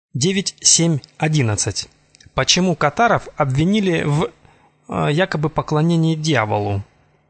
9.7.11. Почему катаров обвинили в якобы поклонении дьяволу?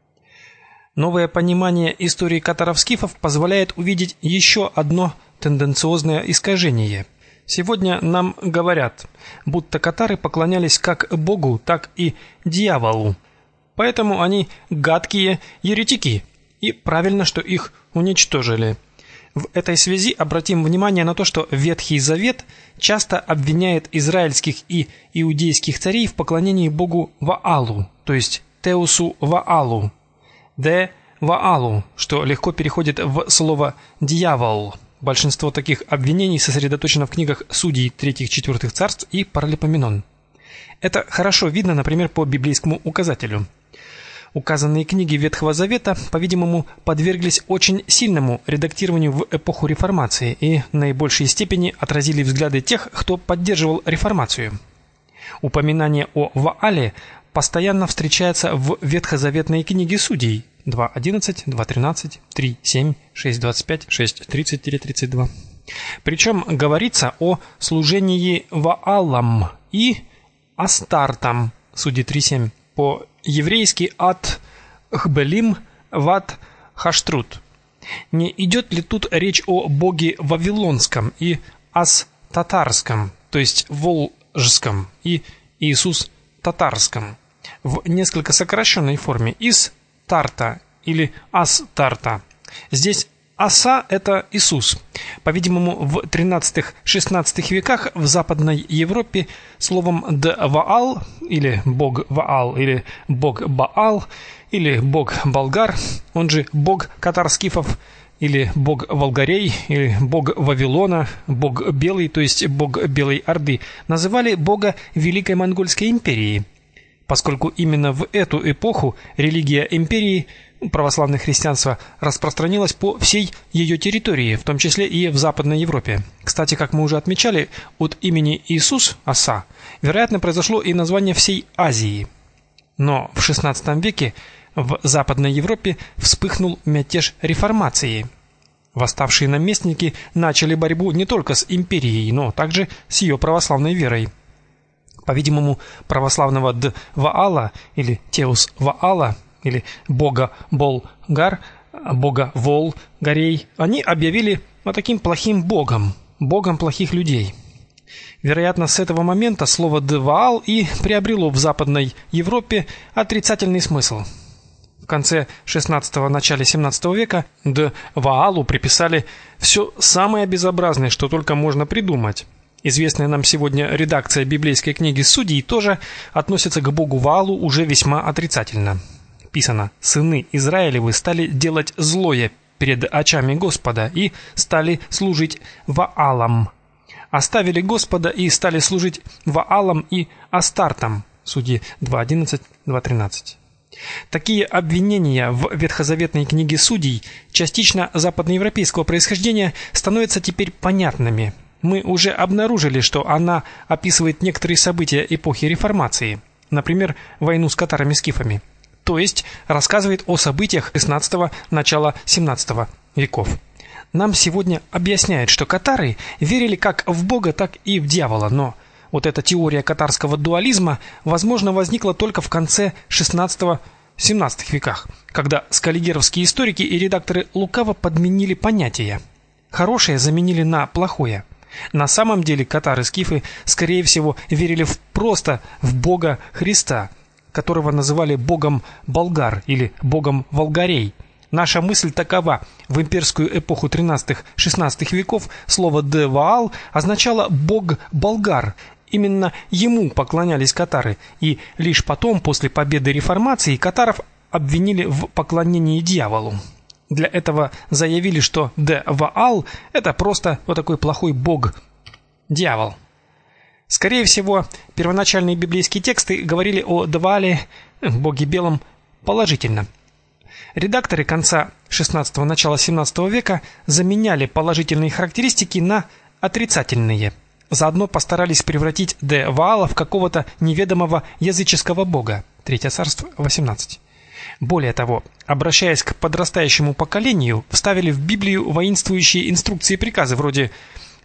Новое понимание истории катаров-скифов позволяет увидеть еще одно тенденциозное искажение. Сегодня нам говорят, будто катары поклонялись как Богу, так и дьяволу. Поэтому они гадкие еретики, и правильно, что их уничтожили. В этой связи обратим внимание на то, что Ветхий Завет часто обвиняет израильских и иудейских царей в поклонении богу Ваалу, то есть Теусу Ваалу, де Ваалу, что легко переходит в слово «дьявол». Большинство таких обвинений сосредоточено в книгах Судей 3-4 царств и Паралипоменон. Это хорошо видно, например, по библейскому указателю. Указанные книги Ветхого Завета, по-видимому, подверглись очень сильному редактированию в эпоху Реформации и в наибольшей степени отразили взгляды тех, кто поддерживал Реформацию. Упоминание о Ваале постоянно встречается в ветхозаветной книге Судей 2.11, 2.13, 3.7, 6.25, 6.30-32. Причем говорится о служении Ваалам и Астартам, Судей 3.7, по-еврейски ат Хбелим ват Хаштрут. Не идет ли тут речь о боге Вавилонском и Ас-Татарском, то есть Волжском, и Иисус Татарском, в несколько сокращенной форме из Тарта или Ас-Тарта. Здесь Аса – это Иисус. По-видимому, в 13-16 веках в Западной Европе словом «Ваал» или «бог Ваал», или «бог Баал», или «бог Болгар», он же «бог катар-скифов», или «бог Волгарей», или «бог Вавилона», «бог Белый», то есть «бог Белой Орды», называли бога Великой Монгольской империи, поскольку именно в эту эпоху религия империи православное христианство распространилось по всей ее территории, в том числе и в Западной Европе. Кстати, как мы уже отмечали, от имени Иисус, Аса, вероятно, произошло и название всей Азии. Но в XVI веке в Западной Европе вспыхнул мятеж реформации. Восставшие наместники начали борьбу не только с империей, но также с ее православной верой. По-видимому, православного Ваала или Теус Ваала или бога Болгар, бога Волгарей, они объявили таким плохим богом, богом плохих людей. Вероятно, с этого момента слово «Ваал» и приобрело в Западной Европе отрицательный смысл. В конце XVI – начале XVII века Ваалу приписали все самое безобразное, что только можно придумать. Известная нам сегодня редакция библейской книги Судей тоже относится к богу Ваалу уже весьма отрицательно. Писано: «Сыны Израилевы стали делать злое перед очами Господа и стали служить Ваалам. Оставили Господа и стали служить Ваалам и Астартам». Судьи 2.11, 2.13. Такие обвинения в ветхозаветной книге Судей, частично западноевропейского происхождения, становятся теперь понятными. Мы уже обнаружили, что она описывает некоторые события эпохи Реформации, например, войну с катарами-скифами. То есть рассказывает о событиях XVI – начала XVII веков. Нам сегодня объясняют, что катары верили как в Бога, так и в дьявола, но вот эта теория катарского дуализма, возможно, возникла только в конце XVI-XVII веках, когда скаллигеровские историки и редакторы лукаво подменили понятия. Хорошее заменили на плохое. На самом деле катары-скифы, скорее всего, верили просто в Бога Христа, которого называли богом Болгар или богом Волгарей. Наша мысль такова: в имперскую эпоху 13-16 веков слово «Ваал» означало «бог Болгар». Именно ему поклонялись катары, и лишь потом, после победы реформации, катаров обвинили в поклонении дьяволу. Для этого заявили, что Ваал – это просто такой плохой бог, дьявол. Скорее всего, первоначальные библейские тексты говорили о Ваале, боге белом, положительно. Редакторы конца XVI – начала XVII века заменяли положительные характеристики на отрицательные. Заодно постарались превратить Ваала в какого-то неведомого языческого бога. Третье царство 18. Более того, обращаясь к подрастающему поколению, вставили в Библию воинствующие инструкции и приказы вроде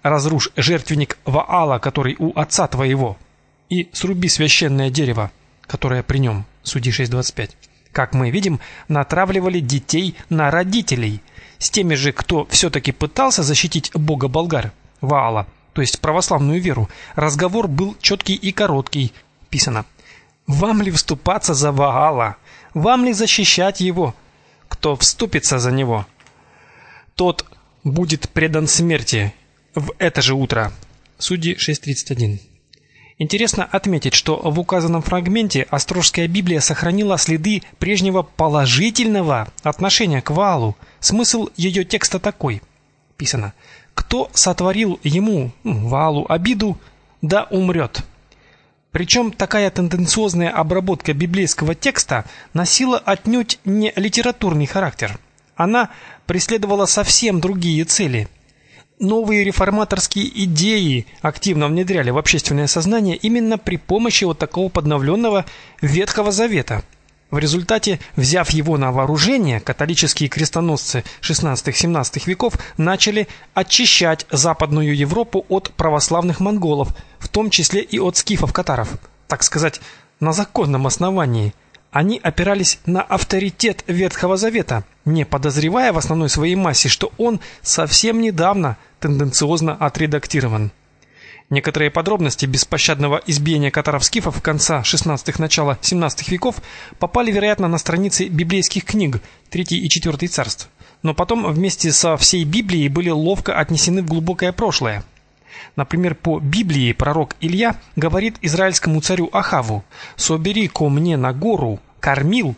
разрушь жертвенник Ваала, который у отца твоего, и сруби священное дерево, которое при нем». Судьи 6:25. Как мы видим, натравливали детей на родителей. С теми же, кто все-таки пытался защитить бога болгар, Ваала, то есть православную веру, разговор был четкий и короткий. Писано: «Вам ли вступаться за Ваала? Вам ли защищать его? Кто вступится за него, тот будет предан смерти в это же утро». Судьи 6:31. Интересно отметить, что в указанном фрагменте Острожская Библия сохранила следы прежнего положительного отношения к Ваалу. Смысл ее текста такой. Писано: «Кто сотворил ему, Ваалу, обиду, да умрет». Причем такая тенденциозная обработка библейского текста носила отнюдь не литературный характер. Она преследовала совсем другие цели. Новые реформаторские идеи активно внедряли в общественное сознание именно при помощи вот такого подновленного Ветхого Завета. В результате, взяв его на вооружение, католические крестоносцы XVI-XVII веков начали очищать Западную Европу от православных монголов, в том числе и от скифов-катаров, так сказать, на законном основании. Они опирались на авторитет Ветхого Завета, не подозревая в основной своей массе, что он совсем недавно тенденциозно отредактирован. Некоторые подробности беспощадного избиения катаров-скифов конца XVI – начала XVII веков попали, вероятно, на страницы библейских книг III и IV царств, но потом вместе со всей Библией были ловко отнесены в глубокое прошлое. Например, по Библии пророк Илья говорит израильскому царю Ахаву: «Собери ко мне на гору, Кормил,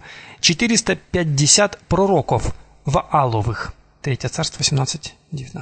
450 пророков Вааловых». III царство 18-19.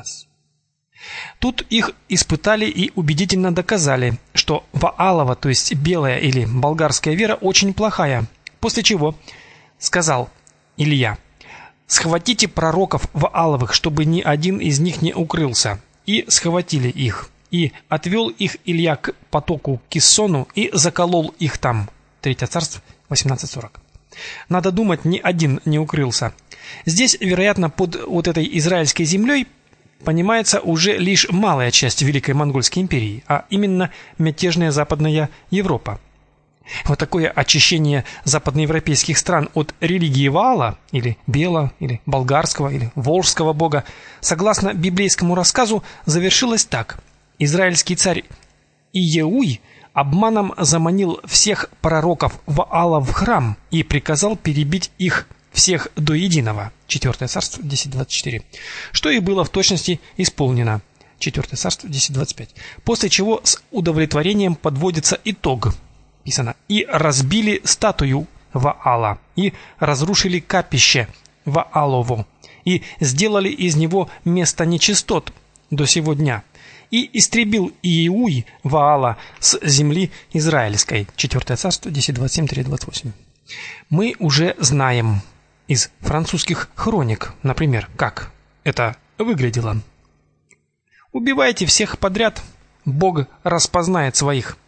Тут их испытали и убедительно доказали, что Ваалова, то есть белая или болгарская вера, очень плохая. После чего сказал Илья: «Схватите пророков Вааловых, чтобы ни один из них не укрылся». И схватили их. И отвел их Илья к потоку Киссону и заколол их там. III царство 18:40. Надо думать, ни один не укрылся. Здесь, вероятно, под вот этой израильской землей понимается уже лишь малая часть Великой Монгольской империи, а именно мятежная Западная Европа. Вот такое очищение западноевропейских стран от религии Ваала, или Бела, или болгарского, или волжского бога, согласно библейскому рассказу, завершилось так. Израильский царь Иеуй обманом заманил всех пророков Ваала в храм и приказал перебить их всех до единого. IV царство 10:24. Что и было в точности исполнено. IV царство 10:25. После чего с удовлетворением подводится итог. Писано: «И разбили статую Ваала, и разрушили капище Ваалово, и сделали из него место нечистот до сего дня, и истребил Иеуй Ваала с земли израильской». IV царство 10:27-28. Мы уже знаем из французских хроник, например, как это выглядело. «Убивайте всех подряд, Бог распознает своих».